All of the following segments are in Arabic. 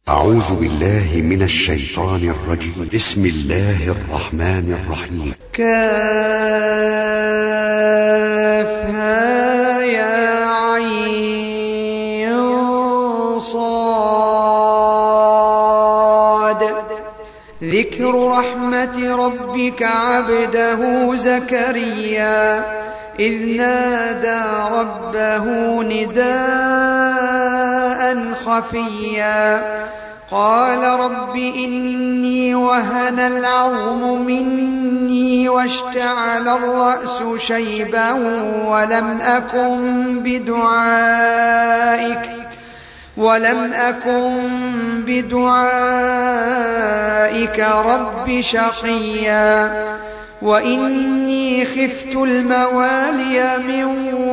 أعوذ بالله من الشيطان الرجيم. بسم الله الرحمن الرحيم. كافها يا عين صاد. ذكر رحمة ربك عبده زكريا إذ نادى ربه نداء خفيا قال رب إني وهن العظم مني واشتعل الرأس شيبا ولم أكن بدعائك رب شقيا وإني خفت الموالي من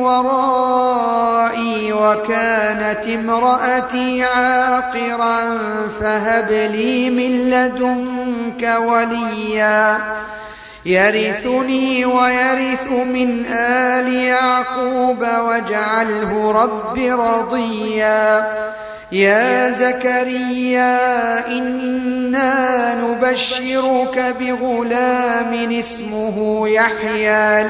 ورائي وكانت امرأتي عاقرا فهب لي من لدنك وليا يرثني ويرث من آل يعقوب واجعله رب رضيا. يا زكريا إنا نبشرك بغلام اسمه يحيى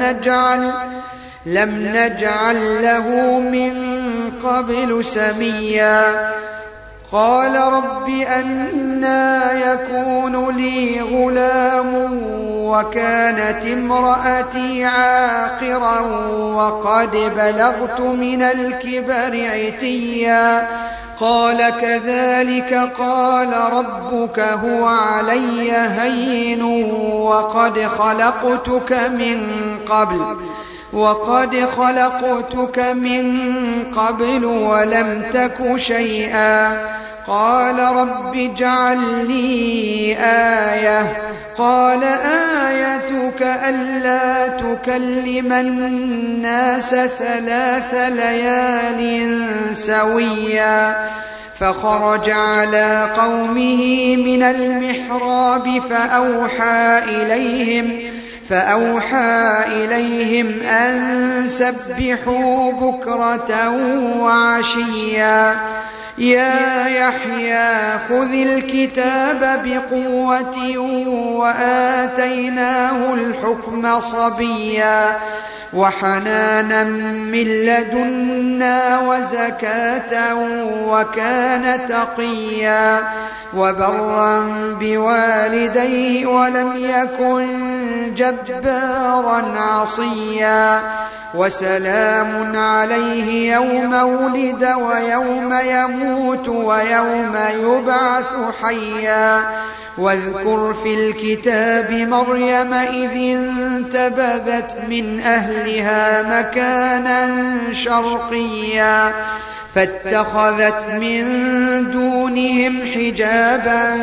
لم نجعل له من قبل سميا. قال رب أنى يكون لي غلام وكانت امرأتي عاقرا وقد بلغت من الكبر عتيا. قال كذلك قال ربك هو علي هين وقد خلقتك من قبل ولم تك شيئا. قال رب اجعل لي آية. قال آيتك ألا تكلم الناس 3 ليال سويا. فخرج على قومه من المحراب فأوحى إليهم أن سبحوا بكرة وعشيا. يا يحيى خذ الكتاب بقوة وآتيناه الحكم صبيا وحنانا من لدنا وزكاة وكان تقيا وبرا بوالديه ولم يكن جبارا عصيا. وسلام عليه يوم ولد ويوم يموت ويوم يبعث حيا. واذكر في الكتاب مريم إذ انتبذت من أهلها مكانا شرقيا فاتخذت من دونهم حجابا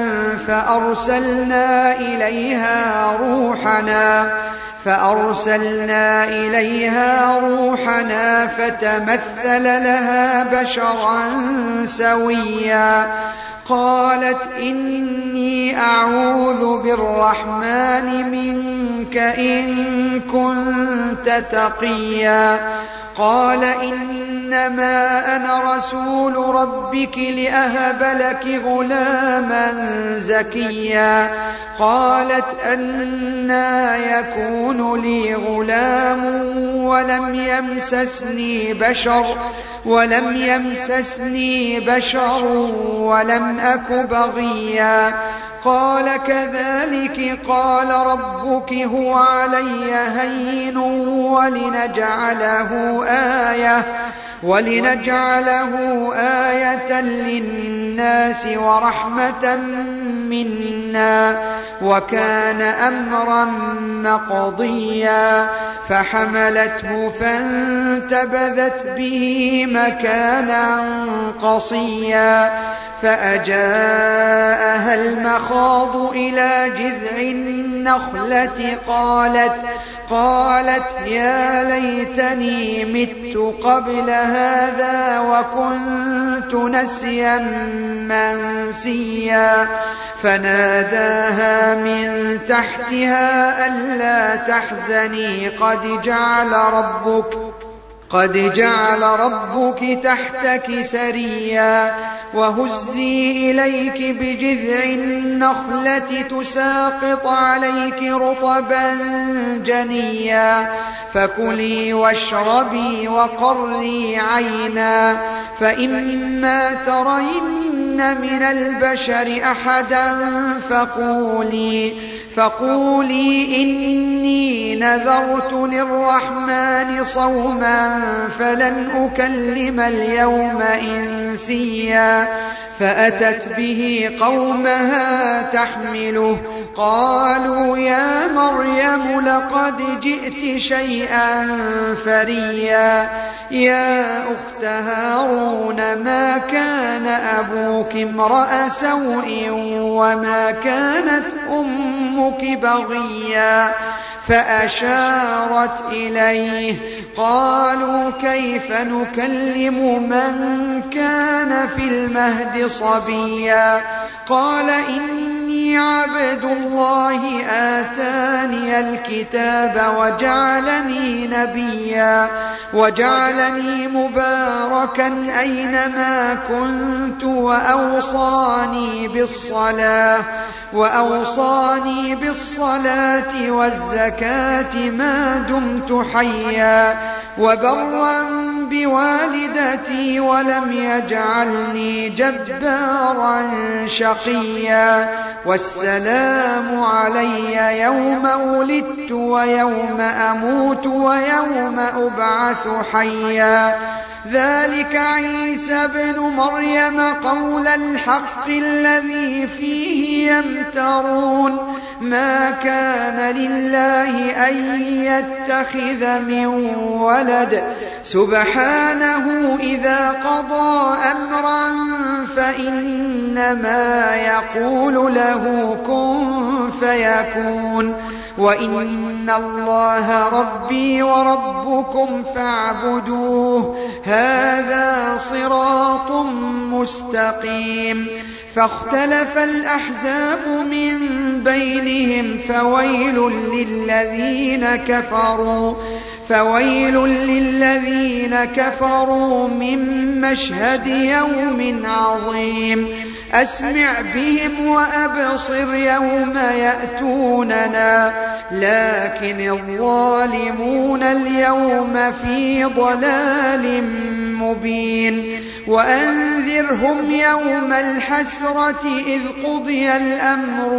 فأرسلنا إليها روحنا فتمثل لها بشرا سويا. قالت إني أعوذ بالرحمن منك إن كنت تقيا. قال إنما أنا رسول ربك لأهب لك غلاما زكيا. قالت أنى يكون لي غلام ولم يمسسني بشر ولم أك بغيا. قال كذلك قال ربك هو علي هين ولنجعله آية للناس ورحمة منا وكان أمرا مقضيا. فحملته فانتبذت به مكانا قصيا فأجاءها المخاض إلى جذع النخلة قالت يا ليتني مت قبل هذا وكنت نسيا منسيا. فناداها من تحتها ألا تحزني قد جعل ربك تحتك سريا. وهزي إليك بجذع النخلة تساقط عليك رطبا جنيا فكلي واشربي وقري عينا فإما ترين من البشر أحدا فقولي إني نذرت للرحمن صوما فلن أكلم اليوم إنسيا فأتت به قومها تحمله قالوا يا مريم لقد جئت شيئا فريا يا أخت هارون ما كان أبوك امرأ سوء وما كانت أمك بغيا فأشارت إليه قالوا كيف نكلم من كان في المهد صبيا قال إني عبد الله آتاني الكتاب وجعلني نبيا وجعلني مباركا أينما كنت وأوصاني بالصلاة والزكاة ما دمت حيا وبرا بوالدتي ولم يجعلني جبارا شقيا والسلام علي يوم ولدت ويوم أموت ويوم أبعث حيا ذلك عيسى بن مريم قول الحق الذي فيه يمترون ما كان لله أن يتخذ من ولد سبحانه إذا قضى أمرا فإنما يقول له كن فيكون وإن الله ربي وربكم فاعبدوه هذا صراط مستقيم فاختلف الأحزاب من بينهم فويل للذين كفروا من مشهد يوم عظيم أسمع بهم وأبصر يوم يأتوننا لكن الظالمون اليوم في ضلال مبين وأنذرهم يوم الحسرة إذ قضي الأمر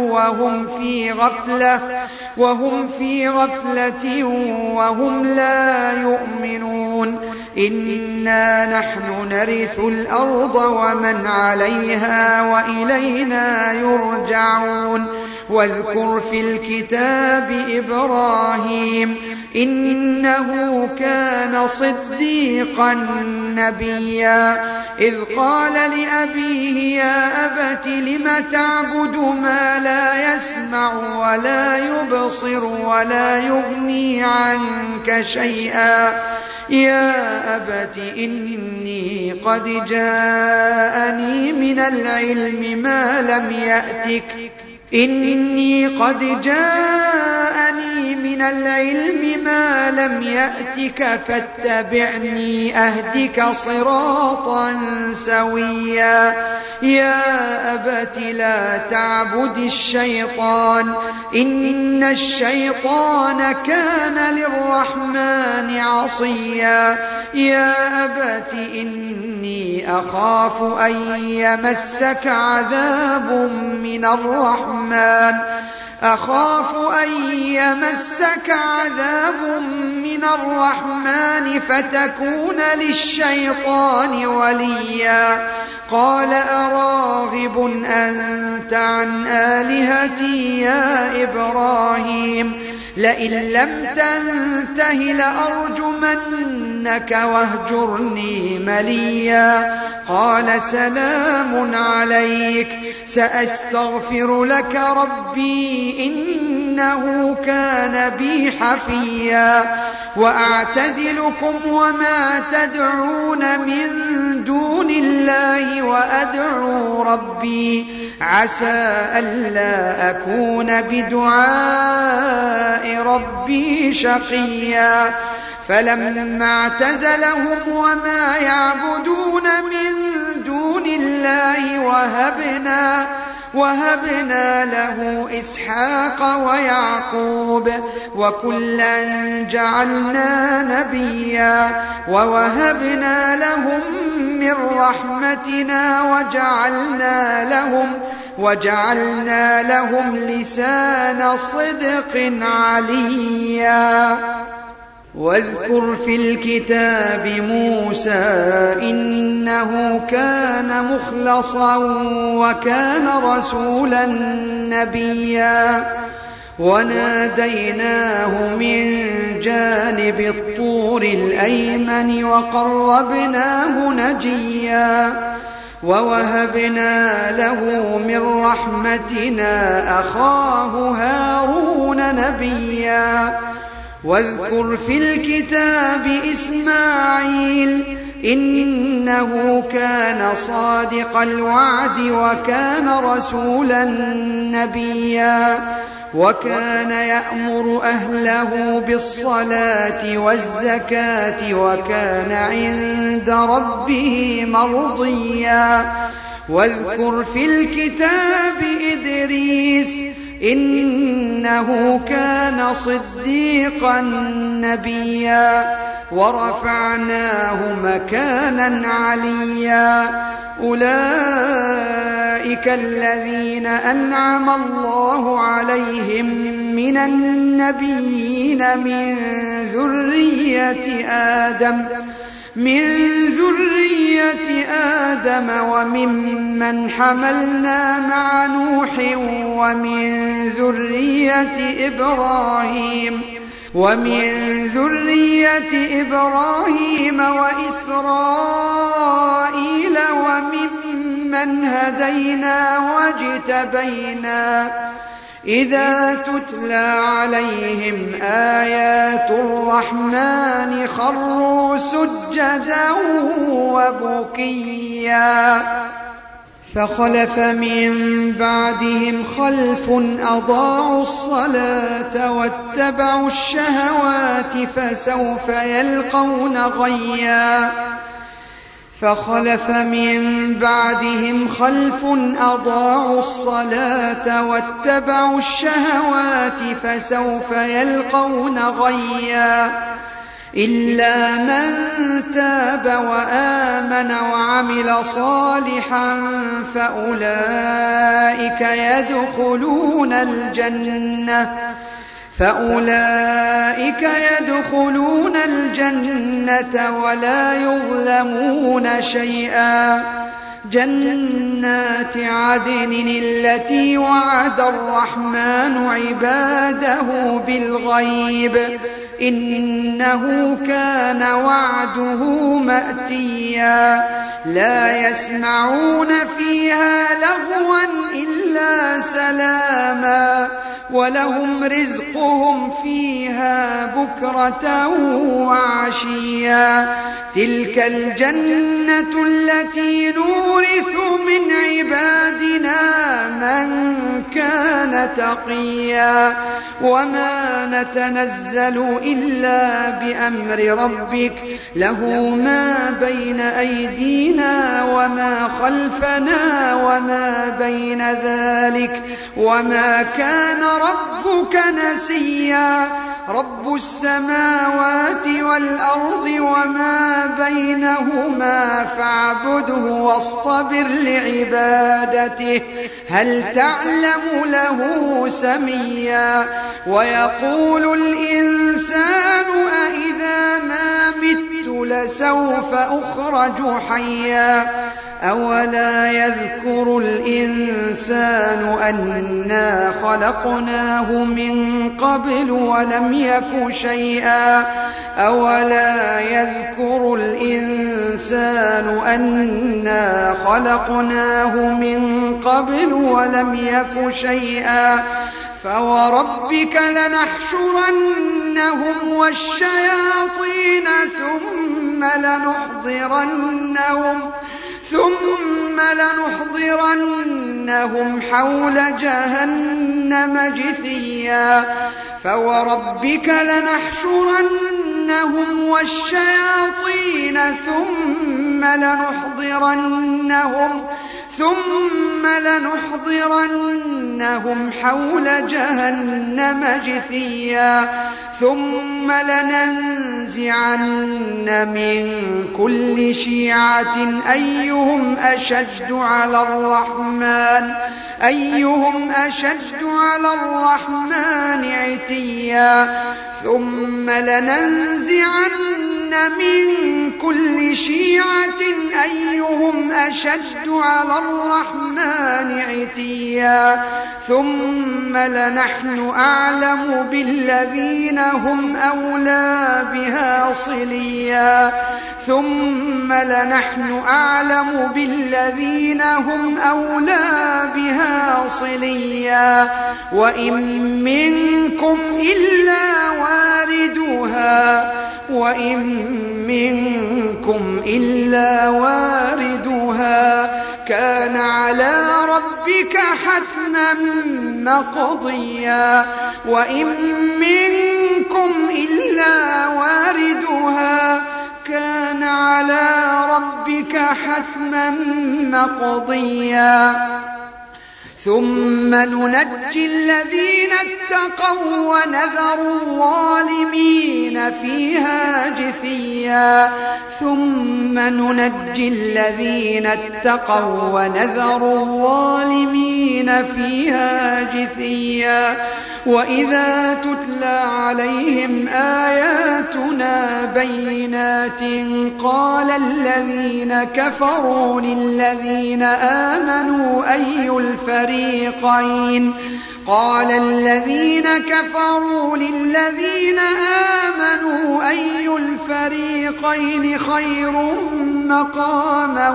وهم في غفلة وهم لا يؤمنون إنا نحن نرث الأرض ومن عليها وإلينا يرجعون واذكر في الكتاب إبراهيم إنه كان صديقا نبيا إذ قال لأبيه يا أبت لم تعبد ما لا يسمع ولا يبصر ولا يغني عنك شيئا يا أبت إني قد جاءني من العلم ما لم يأتك فاتبعني أهدك صراطا سويا يا أبت لا تعبد الشيطان إن الشيطان كان للرحمن عصيا يا أبت إني أخاف أن يمسك عذاب من الرحمن فتكون للشيطان وليا قال أراغب أنت عن آلهتي يا إبراهيم لئن لم تنته لأرجمنك واهجرني مليا قال سلام عليك سأستغفر لك ربي إنه كان بي حفيا وأعتزلكم وما تدعون من دون الله وأدعو ربي عسى ألا أكون بدعاء ربي شقيا فلما اعتزلهم وما يعبدون من دون الله الله وهبنا له إسحاق ويعقوب وكلا جعلنا نبيا ووهبنا لهم من رحمتنا وجعلنا لهم لسان صدق عليا. واذكر في الكتاب موسى إنه كان مخلصا وكان رسولا نبيا وناديناه من جانب الطور الأيمن وقربناه نجيا ووهبنا له من رحمتنا أخاه هارون نبيا. واذكر في الكتاب إسماعيل إنه كان صادق الوعد وكان رسولا نبيا وكان يأمر أهله بالصلاة والزكاة وكان عند ربه مرضيا. واذكر في الكتاب إدريس إنه كان صديقا نبيا ورفعناه مكانا عليا. أولئك الذين أنعم الله عليهم من النبيين من ذرية آدم وممن حملنا مع نوح ومن ذرية إبراهيم وإسرائيل وممن هدينا واجتبينا إذا تتلى عليهم آيات الرحمن خروا سجدا وبكيا. فخلف من بعدهم خلف أضاعوا الصلاة واتبعوا الشهوات فسوف يلقون غيا. فخلف من بعدهم خلف أضاعوا الصلاة واتبعوا الشهوات فسوف يلقون غيا. إلا من تاب وآمن وعمل صالحا فأولئك يدخلون الجنة ولا يظلمون شيئا. جنات عدن التي وعد الرحمن عباده بالغيب إنه كان وعده مأتيا. لا يسمعون فيها لغوا إلا سلاما ولهم رزقهم فيها بكرة وعشيا. تلك الجنة التي نورث من عبادنا من كان تقيا. وما نتنزل إلا بأمر ربك له ما بين أيدينا وما خلفنا وما بين ذلك وما كان ربك نسيا. رب السماوات والأرض وما بينهما فاعبده واصطبر لعبادته هل تعلم له سميا. ويقول الإنسان أإذا ما مت لسوف أخرج حيا. أولا يذكر الإنسان أنا خلقناه من قبل ولم يك شيئا. أولا يذكر الإنسان أنا خلقناه من قبل ولم يك شيئا. فوربك لنحشرنهم والشياطين ثم لنحضرنهم حول جهنم جثيا. فوربك لنحشرنهم والشياطين ثم لنحضرنهم حول جهنم جثيا ثم لننزعن من كل شيعة أيهم أشد على الرحمن عتيا ثم لننزعن من كل شيعة أيهم أشد على الرحمن عتيا ثم لنحن أعلم بالذين هم أولى بها صليا ثم لنحن أعلم بالذين هم أولى بها صليا وإن منكم إلا واردها كان على ربك حتما مقضيا وإن منكم إلا واردها كان على ربك حتما مقضيا ثم ننجي الذين اتقوا ونذر الظالمين فيها جثيا ثم ننجي الذين اتقوا ونذر الظالمين فيها جثيا وإذا تتلى عليهم آياتنا بينات قال الذين كفروا للذين آمنوا أي الفريقين خير مقاما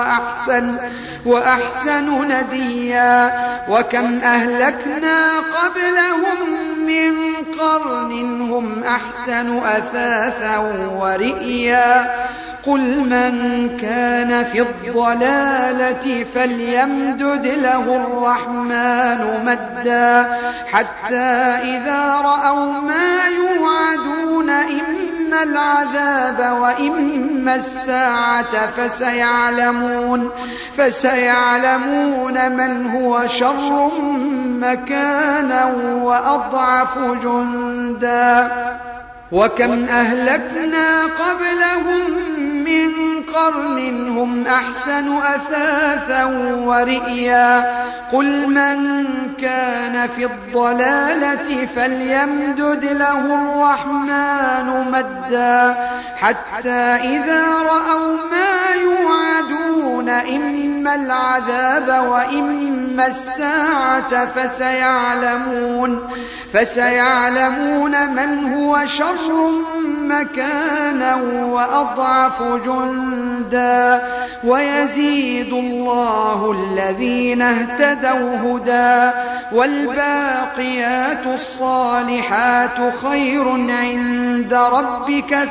وأحسن نديا وكم أهلكنا قبلهم من قرن هم أحسن أثاثا ورئيا قل من كان في الضلالة فليمدد له الرحمن مدا حتى إذا رأوا ما يوعدون إما العذاب وإما الساعة فسيعلمون من هو شر مكانا وأضعف جندا وكم أهلكنا قبلهم من قرن هم أحسن أثاثا ورئيا قل من كان في الضلالة فليمدد له الرحمن مدا حتى إذا رأوا ما يوعدون إما العذاب وإما الساعة فسيعلمون من هو شر مكانا وأضعف جندا ويزيد الله الذين اهتدوا هدى والباقيات الصالحات خير عند ربك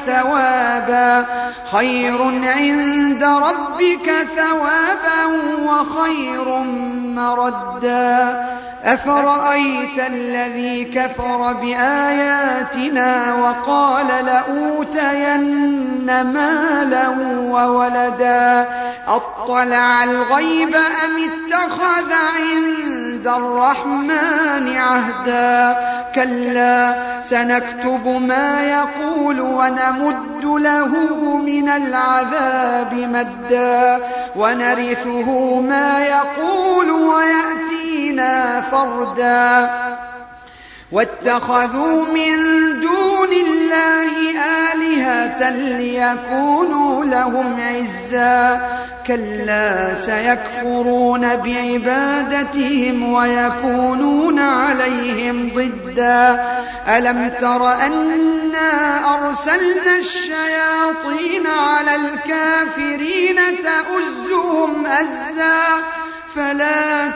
ثوابا وخير مردا أفرأيت الذي كفر بآياتنا وقال لأوتين مالا وولدا أطلع الغيب أم اتخذ عند الرحمن عهدا كلا سنكتب ما يقول ونمد له من العذاب مدا ونرثه ما يقول ويأتينا فردا واتخذوا من دون الله آلهة ليكونوا لهم عزا كلا سيكفرون بعبادتهم ويكونون عليهم ضدا ألم تر أنا أرسلنا الشياطين على الكافرين تؤزهم أزا فلا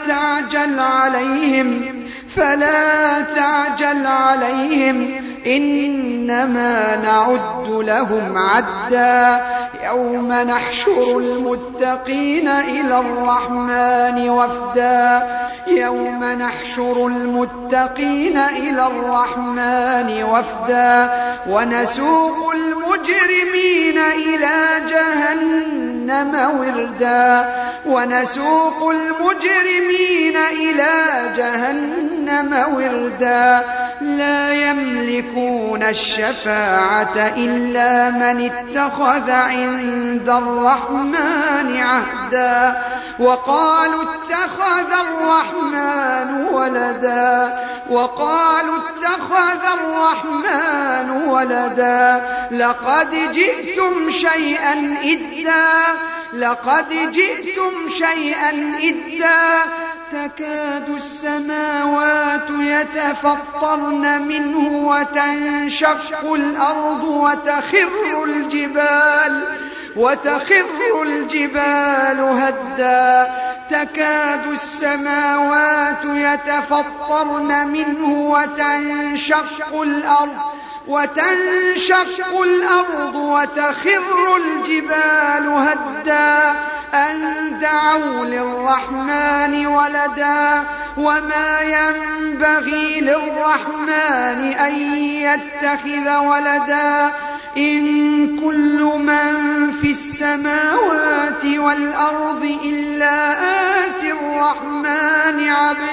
تعجل عليهم إنما نعد لهم عدا يوم نحشر المتقين إلى الرحمن وفدا ونسوق المجرمين إلى جهنم وردا ونسوق المجرمين إلى جهنم وردا لا يملكون الشفاعة إلا من اتخذ عند الرحمن عهدا وقالوا اتخذ الرحمن ولدا لقد جئتم شيئا إدا تكاد السماوات يتفطرن منه وتنشق الأرض وتخر الجبال هدا تكاد السماوات يتفطرن منه وتنشق الأرض وتخر الجبال هدا أن دعوا للرحمن ولدا وما ينبغي للرحمن أن يتخذ ولدا إن كل من في السماوات والأرض إلا آتي الرحمن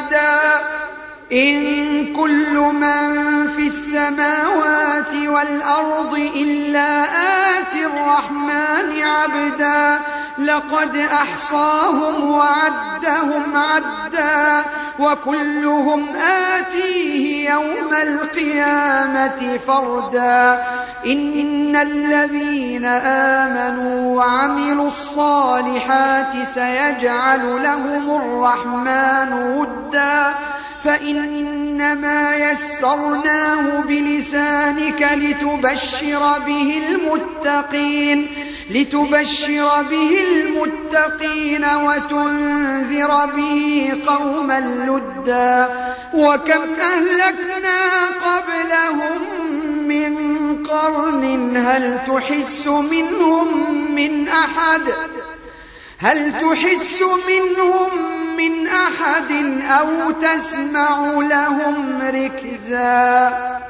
عبدا لقد أحصاهم وعدهم عدا وكلهم آتيه يوم القيامة فردا إن الذين آمنوا وعملوا الصالحات سيجعل لهم الرحمن ودا فإنما يسرناه بلسانك لتبشر به المتقين وتنذر به قوما لدا وكم أهلكنا قبلهم من قرن هل تحس منهم من أحد أو تسمع لهم ركزا